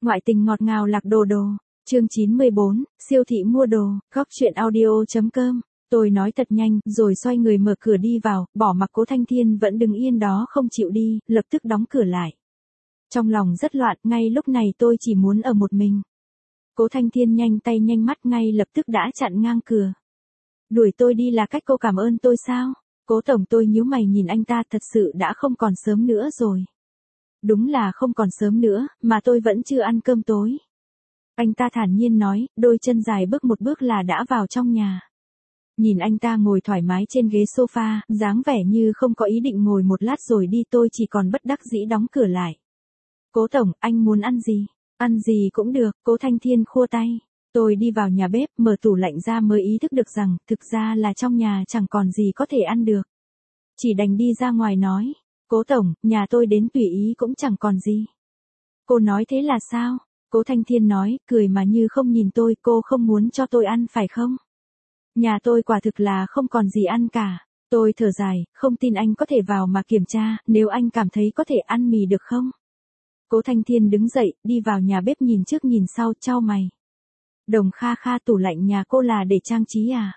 Ngoại tình ngọt ngào lạc đồ đồ. Chương 94, siêu thị mua đồ, góc chuyện audio.com. Tôi nói thật nhanh, rồi xoay người mở cửa đi vào, bỏ mặc Cố Thanh Thiên vẫn đứng yên đó không chịu đi, lập tức đóng cửa lại. Trong lòng rất loạn, ngay lúc này tôi chỉ muốn ở một mình. Cố Thanh Thiên nhanh tay nhanh mắt ngay lập tức đã chặn ngang cửa. Đuổi tôi đi là cách cô cảm ơn tôi sao? Cố tổng, tôi nhíu mày nhìn anh ta, thật sự đã không còn sớm nữa rồi. Đúng là không còn sớm nữa, mà tôi vẫn chưa ăn cơm tối. Anh ta thản nhiên nói, đôi chân dài bước một bước là đã vào trong nhà. Nhìn anh ta ngồi thoải mái trên ghế sofa, dáng vẻ như không có ý định ngồi một lát rồi đi, tôi chỉ còn bất đắc dĩ đóng cửa lại. Cố tổng, anh muốn ăn gì? Ăn gì cũng được, Cố Thanh Thiên khua tay. Tôi đi vào nhà bếp, mở tủ lạnh ra mới ý thức được rằng, thực ra là trong nhà chẳng còn gì có thể ăn được. Chỉ đành đi ra ngoài nói, Cố tổng, nhà tôi đến tùy ý cũng chẳng còn gì. Cô nói thế là sao? Cố Thanh Thiên nói, cười mà như không nhìn tôi, cô không muốn cho tôi ăn phải không? Nhà tôi quả thực là không còn gì ăn cả. Tôi thở dài, không tin anh có thể vào mà kiểm tra, nếu anh cảm thấy có thể ăn mì được không? Cố Thanh Thiên đứng dậy, đi vào nhà bếp nhìn trước nhìn sau, chau mày. Đồng Kha Kha, tủ lạnh nhà cô là để trang trí à?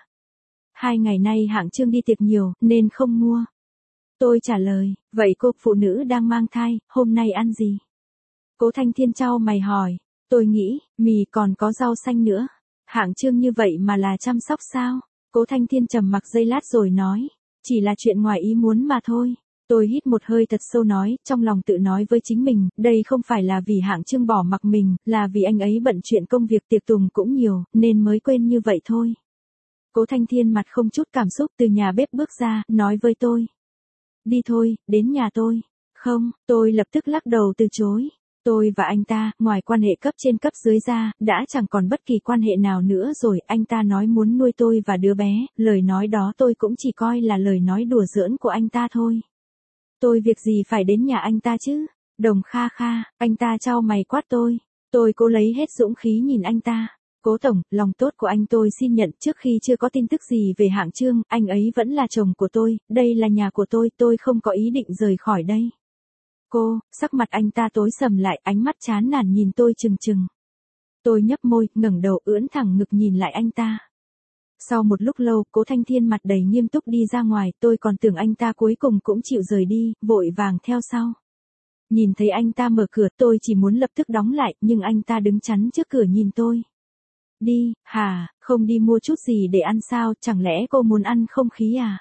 2 ngày nay hạng Trương đi tiệc nhiều, nên không mua. Tôi trả lời, vậy cô phụ nữ đang mang thai, hôm nay ăn gì? Cố Thanh Thiên chau mày hỏi, tôi nghĩ, mì còn có rau xanh nữa. Hạng Trương như vậy mà là chăm sóc sao? Cố Thanh Thiên trầm mặc giây lát rồi nói, chỉ là chuyện ngoài ý muốn mà thôi. Tôi hít một hơi thật sâu nói, trong lòng tự nói với chính mình, đây không phải là vì Hạng Trương bỏ mặc mình, là vì anh ấy bận chuyện công việc tiệc tùng cũng nhiều, nên mới quên như vậy thôi. Cố Thanh Thiên mặt không chút cảm xúc từ nhà bếp bước ra, nói với tôi. Đi thôi, đến nhà tôi. Không, tôi lập tức lắc đầu từ chối. Tôi và anh ta, ngoài quan hệ cấp trên cấp dưới ra, đã chẳng còn bất kỳ quan hệ nào nữa rồi. Anh ta nói muốn nuôi tôi và đứa bé, lời nói đó tôi cũng chỉ coi là lời nói đùa giỡn của anh ta thôi. Tôi việc gì phải đến nhà anh ta chứ? Đồng Kha Kha, anh ta chau mày quát tôi. Tôi cố lấy hết dũng khí nhìn anh ta. Cố tổng, lòng tốt của anh tôi xin nhận, trước khi chưa có tin tức gì về Hạng Trương, anh ấy vẫn là chồng của tôi, đây là nhà của tôi không có ý định rời khỏi đây. Cô, sắc mặt anh ta tối sầm lại, ánh mắt chán nản nhìn tôi chừng chừng. Tôi nhấp môi, ngẩng đầu ưỡn thẳng ngực nhìn lại anh ta. Sau một lúc lâu, Cố Thanh Thiên mặt đầy nghiêm túc đi ra ngoài, tôi còn tưởng anh ta cuối cùng cũng chịu rời đi, vội vàng theo sau. Nhìn thấy anh ta mở cửa, tôi chỉ muốn lập tức đóng lại, nhưng anh ta đứng chắn trước cửa nhìn tôi. Đi, hả, không đi mua chút gì để ăn sao, chẳng lẽ cô muốn ăn không khí à?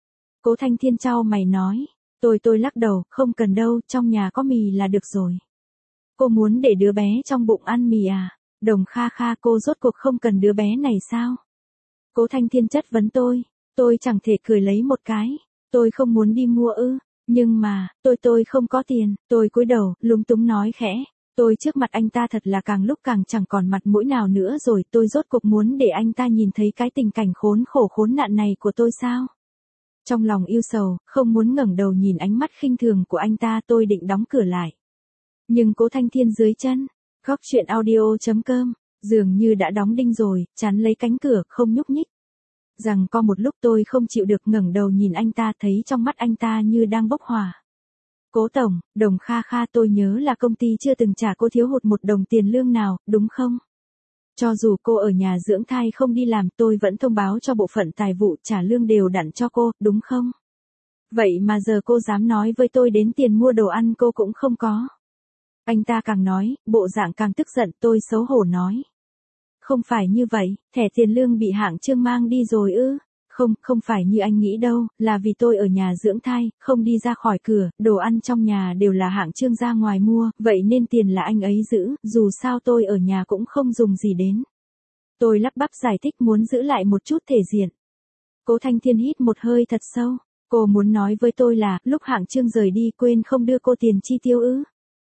Cố Thanh Thiên chau mày nói. Tôi lắc đầu, không cần đâu, trong nhà có mì là được rồi. Cô muốn để đứa bé trong bụng ăn mì à? Đồng Kha Kha, cô rốt cuộc không cần đứa bé này sao? Cố Thanh Thiên chất vấn tôi chẳng thể cười lấy một cái. Tôi không muốn đi mua ư, nhưng mà, tôi không có tiền. Tôi cúi đầu, lúng túng nói khẽ. Tôi trước mặt anh ta thật là càng lúc càng chẳng còn mặt mũi nào nữa rồi, tôi rốt cuộc muốn để anh ta nhìn thấy cái tình cảnh khốn khổ khốn nạn này của tôi sao? Trong lòng yêu sầu, không muốn ngẩng đầu nhìn ánh mắt khinh thường của anh ta, tôi định đóng cửa lại. Nhưng Cố Thanh Thiên dưới chân, góc chuyện audio.com, dường như đã đóng đinh rồi, chắn lấy cánh cửa, không nhúc nhích. Rằng có một lúc tôi không chịu được ngẩng đầu nhìn anh ta, thấy trong mắt anh ta như đang bốc hỏa. Cố tổng, Đồng Kha Kha, tôi nhớ là công ty chưa từng trả cô thiếu hụt 1 đồng tiền lương nào, đúng không? Cho dù cô ở nhà dưỡng thai không đi làm, tôi vẫn thông báo cho bộ phận tài vụ trả lương đều đặn cho cô, đúng không? Vậy mà giờ cô dám nói với tôi đến tiền mua đồ ăn cô cũng không có. Anh ta càng nói, bộ dạng càng tức giận, tôi xấu hổ nói. Không phải như vậy, thẻ tiền lương bị Hạng Trương mang đi rồi ư? Không phải như anh nghĩ đâu, là vì tôi ở nhà dưỡng thai, không đi ra khỏi cửa, đồ ăn trong nhà đều là Hạng Trương ra ngoài mua, vậy nên tiền là anh ấy giữ, dù sao tôi ở nhà cũng không dùng gì đến. Tôi lắp bắp giải thích muốn giữ lại một chút thể diện. Cố Thanh Thiên hít một hơi thật sâu, cô muốn nói với tôi là, lúc Hạng Trương rời đi quên không đưa cô tiền chi tiêu ư?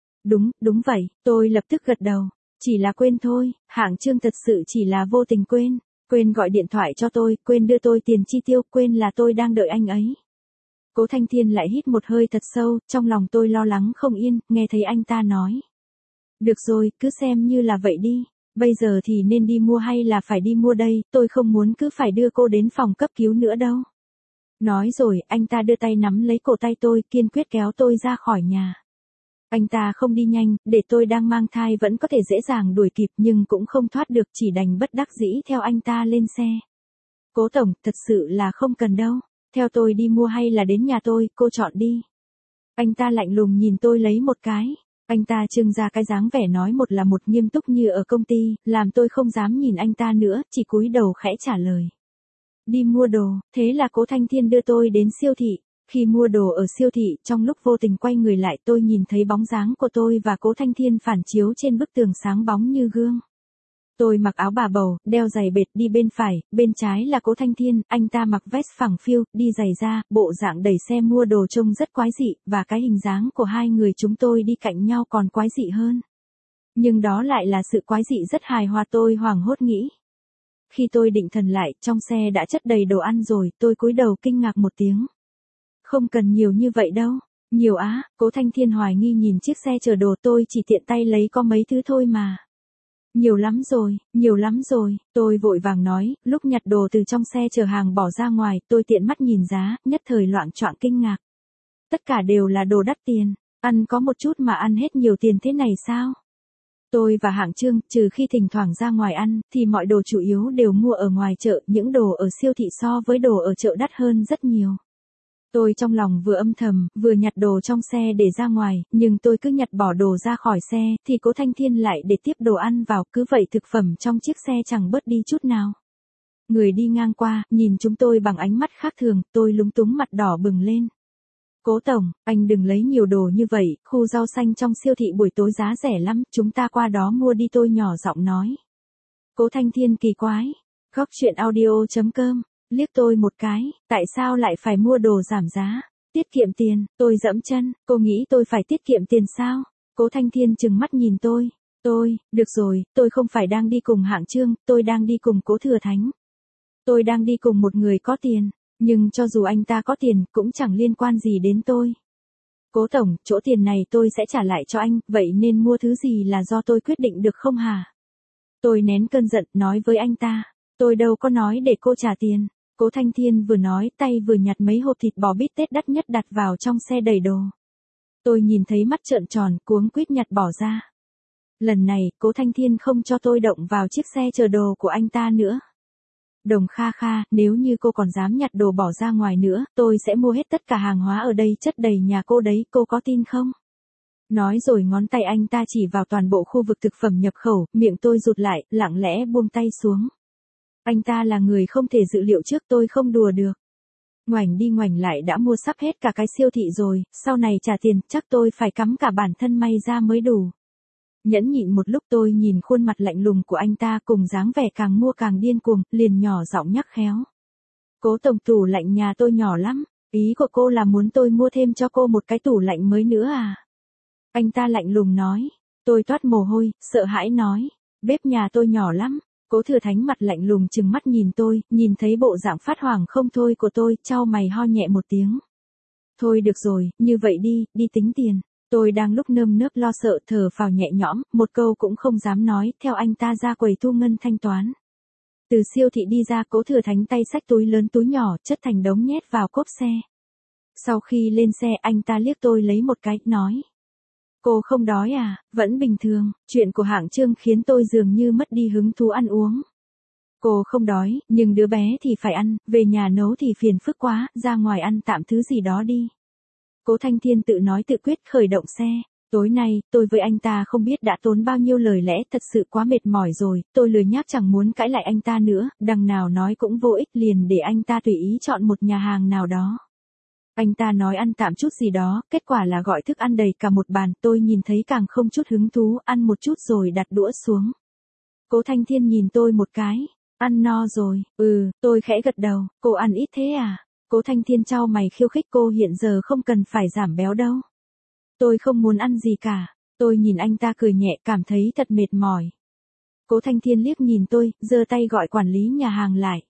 Đúng vậy, tôi lập tức gật đầu, chỉ là quên thôi, Hạng Trương thật sự chỉ là vô tình quên. Quên gọi điện thoại cho tôi, quên đưa tôi tiền chi tiêu, quên là tôi đang đợi anh ấy. Cố Thanh Thiên lại hít một hơi thật sâu, trong lòng tôi lo lắng không yên, nghe thấy anh ta nói. Được rồi, cứ xem như là vậy đi, bây giờ thì nên đi mua hay là phải đi mua đây, tôi không muốn cứ phải đưa cô đến phòng cấp cứu nữa đâu. Nói rồi, anh ta đưa tay nắm lấy cổ tay tôi, kiên quyết kéo tôi ra khỏi nhà. Anh ta không đi nhanh, để tôi đang mang thai vẫn có thể dễ dàng đuổi kịp nhưng cũng không thoát được, chỉ đành bất đắc dĩ theo anh ta lên xe. Cố tổng, thật sự là không cần đâu. Theo tôi đi mua hay là đến nhà tôi, cô chọn đi. Anh ta lạnh lùng nhìn tôi lấy một cái. Anh ta trưng ra cái dáng vẻ nói một là một, nghiêm túc như ở công ty, làm tôi không dám nhìn anh ta nữa, chỉ cúi đầu khẽ trả lời. Đi mua đồ, thế là Cố Thanh Thiên đưa tôi đến siêu thị. Khi mua đồ ở siêu thị, trong lúc vô tình quay người lại tôi nhìn thấy bóng dáng của tôi và Cố Thanh Thiên phản chiếu trên bức tường sáng bóng như gương. Tôi mặc áo bà bầu, đeo giày bệt đi bên phải, bên trái là Cố Thanh Thiên, anh ta mặc vest phẳng phiu, đi giày da, bộ dạng đẩy xe mua đồ trông rất quái dị, và cái hình dáng của hai người chúng tôi đi cạnh nhau còn quái dị hơn. Nhưng đó lại là sự quái dị rất hài hòa, tôi hoảng hốt nghĩ. Khi tôi định thần lại, trong xe đã chất đầy đồ ăn rồi, tôi cúi đầu kinh ngạc một tiếng. Không cần nhiều như vậy đâu. Nhiều á, Cố Thanh Thiên hoài nghi nhìn chiếc xe chở đồ, tôi chỉ tiện tay lấy có mấy thứ thôi mà. Nhiều lắm rồi, tôi vội vàng nói, lúc nhặt đồ từ trong xe chở hàng bỏ ra ngoài, tôi tiện mắt nhìn giá, nhất thời loạng choạng kinh ngạc. Tất cả đều là đồ đắt tiền, ăn có một chút mà ăn hết nhiều tiền thế này sao? Tôi và Hạng Trương, trừ khi thỉnh thoảng ra ngoài ăn, thì mọi đồ chủ yếu đều mua ở ngoài chợ, những đồ ở siêu thị so với đồ ở chợ đắt hơn rất nhiều. Tôi trong lòng vừa âm thầm, vừa nhặt đồ trong xe để ra ngoài, nhưng tôi cứ nhặt bỏ đồ ra khỏi xe, thì Cố Thanh Thiên lại để tiếp đồ ăn vào, cứ vậy thực phẩm trong chiếc xe chẳng bớt đi chút nào. Người đi ngang qua, nhìn chúng tôi bằng ánh mắt khác thường, tôi lúng túng mặt đỏ bừng lên. Cố tổng, anh đừng lấy nhiều đồ như vậy, khu rau xanh trong siêu thị buổi tối giá rẻ lắm, chúng ta qua đó mua đi, tôi nhỏ giọng nói. Cố Thanh Thiên kỳ quái. Góc chuyện audio.com. Liếc tôi một cái, tại sao lại phải mua đồ giảm giá? Tiết kiệm tiền, tôi dẫm chân, cô nghĩ tôi phải tiết kiệm tiền sao? Cố Thanh Thiên trừng mắt nhìn tôi. Được rồi, tôi không phải đang đi cùng Hạng Trương, tôi đang đi cùng Cố Thừa Thánh. Tôi đang đi cùng một người có tiền, nhưng cho dù anh ta có tiền, cũng chẳng liên quan gì đến tôi. Cố tổng, chỗ tiền này tôi sẽ trả lại cho anh, vậy nên mua thứ gì là do tôi quyết định được không hả? Tôi nén cơn giận, nói với anh ta. Tôi đâu có nói để cô trả tiền. Cố Thanh Thiên vừa nói tay vừa nhặt mấy hộp thịt bò bít tết đắt nhất đặt vào trong xe đầy đồ. Tôi nhìn thấy mắt trợn tròn, cuống quýt nhặt bỏ ra. Lần này, Cố Thanh Thiên không cho tôi động vào chiếc xe chở đồ của anh ta nữa. Đồng Kha Kha, nếu như cô còn dám nhặt đồ bỏ ra ngoài nữa, tôi sẽ mua hết tất cả hàng hóa ở đây chất đầy nhà cô đấy, cô có tin không? Nói rồi ngón tay anh ta chỉ vào toàn bộ khu vực thực phẩm nhập khẩu, miệng tôi rụt lại, lặng lẽ buông tay xuống. Anh ta là người không thể dự liệu trước, tôi không đùa được. Ngoảnh đi ngoảnh lại đã mua sắp hết cả cái siêu thị rồi, sau này trả tiền, chắc tôi phải cắm cả bản thân may ra mới đủ. Nhẫn nhịn một lúc tôi nhìn khuôn mặt lạnh lùng của anh ta cùng dáng vẻ càng mua càng điên cuồng, liền nhỏ giọng nhắc khéo. Cố tổng, tủ lạnh nhà tôi nhỏ lắm, ý của cô là muốn tôi mua thêm cho cô một cái tủ lạnh mới nữa à? Anh ta lạnh lùng nói. Tôi toát mồ hôi, sợ hãi nói. Bếp nhà tôi nhỏ lắm. Cố Thừa Thánh mặt lạnh lùng trừng mắt nhìn tôi, nhìn thấy bộ dạng phát hoảng không thôi của tôi, chau mày ho nhẹ một tiếng. Thôi được rồi, như vậy đi tính tiền. Tôi đang lúc nơm nớp lo sợ thở phào nhẹ nhõm, một câu cũng không dám nói, theo anh ta ra quầy thu ngân thanh toán. Từ siêu thị đi ra, Cố Thừa Thánh tay xách túi lớn túi nhỏ, chất thành đống nhét vào cốp xe. Sau khi lên xe, anh ta liếc tôi lấy một cái, nói. Cô không đói à? Vẫn bình thường, chuyện của Hạng Trương khiến tôi dường như mất đi hứng thú ăn uống. Cô không đói, nhưng đứa bé thì phải ăn, về nhà nấu thì phiền phức quá, ra ngoài ăn tạm thứ gì đó đi. Cố Thanh Thiên tự nói tự quyết khởi động xe. Tối nay, tôi với anh ta không biết đã tốn bao nhiêu lời lẽ, thật sự quá mệt mỏi rồi, tôi lười nhác chẳng muốn cãi lại anh ta nữa, đằng nào nói cũng vô ích, liền để anh ta tùy ý chọn một nhà hàng nào đó. Anh ta nói ăn tạm chút gì đó, kết quả là gọi thức ăn đầy cả một bàn, tôi nhìn thấy càng không chút hứng thú, ăn một chút rồi đặt đũa xuống. Cố Thanh Thiên nhìn tôi một cái, ăn no rồi, tôi khẽ gật đầu, cô ăn ít thế à? Cố Thanh Thiên chau mày khiêu khích, cô hiện giờ không cần phải giảm béo đâu. Tôi không muốn ăn gì cả, tôi nhìn anh ta cười nhẹ, cảm thấy thật mệt mỏi. Cố Thanh Thiên liếc nhìn tôi, giơ tay gọi quản lý nhà hàng lại.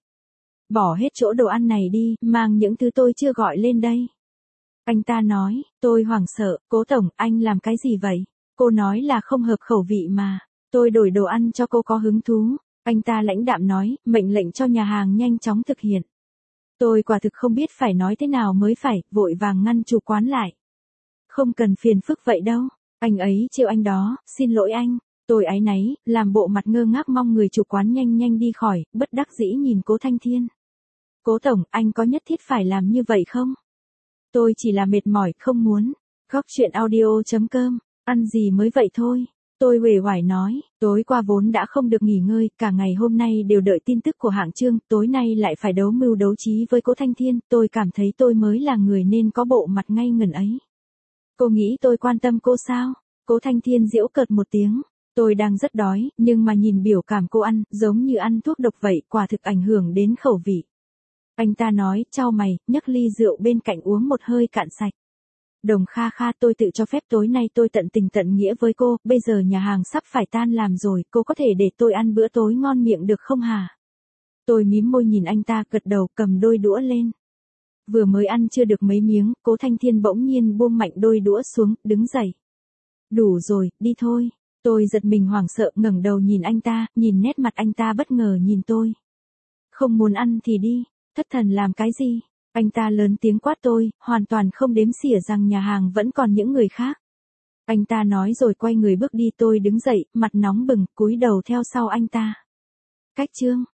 Bỏ hết chỗ đồ ăn này đi, mang những thứ tôi chưa gọi lên đây. Anh ta nói, tôi hoảng sợ, Cố tổng, anh làm cái gì vậy? Cô nói là không hợp khẩu vị mà. Tôi đổi đồ ăn cho cô có hứng thú. Anh ta lãnh đạm nói, mệnh lệnh cho nhà hàng nhanh chóng thực hiện. Tôi quả thực không biết phải nói thế nào mới phải, vội vàng ngăn chủ quán lại. Không cần phiền phức vậy đâu. Anh ấy trêu anh đó, xin lỗi anh. Tôi áy náy, làm bộ mặt ngơ ngác mong người chủ quán nhanh nhanh đi khỏi, bất đắc dĩ nhìn Cố Thanh Thiên. Cố tổng, anh có nhất thiết phải làm như vậy không? Tôi chỉ là mệt mỏi, không muốn. Góc chuyện audio.com, ăn gì mới vậy thôi. Tôi uể oải nói, tối qua vốn đã không được nghỉ ngơi, cả ngày hôm nay đều đợi tin tức của hạng Trương, tối nay lại phải đấu mưu đấu trí với Cố Thanh Thiên, tôi cảm thấy tôi mới là người nên có bộ mặt ngây ngẩn ấy. Cô nghĩ tôi quan tâm cô sao? Cố Thanh Thiên giễu cợt một tiếng. Tôi đang rất đói, nhưng mà nhìn biểu cảm cô ăn, giống như ăn thuốc độc vậy, quả thực ảnh hưởng đến khẩu vị. Anh ta nói, chau mày, nhấc ly rượu bên cạnh uống một hơi cạn sạch. Đồng Kha Kha, tôi tự cho phép tối nay tôi tận tình tận nghĩa với cô, bây giờ nhà hàng sắp phải tan làm rồi, cô có thể để tôi ăn bữa tối ngon miệng được không hả? Tôi mím môi nhìn anh ta, gật đầu, cầm đôi đũa lên. Vừa mới ăn chưa được mấy miếng, Cố Thanh Thiên bỗng nhiên buông mạnh đôi đũa xuống, đứng dậy. Đủ rồi, đi thôi. Tôi giật mình hoảng sợ, ngẩng đầu nhìn anh ta, nhìn nét mặt anh ta bất ngờ nhìn tôi. Không muốn ăn thì đi, thất thần làm cái gì? Anh ta lớn tiếng quát tôi, hoàn toàn không đếm xỉa rằng nhà hàng vẫn còn những người khác. Anh ta nói rồi quay người bước đi, tôi đứng dậy, mặt nóng bừng, cúi đầu theo sau anh ta. Cách Trương.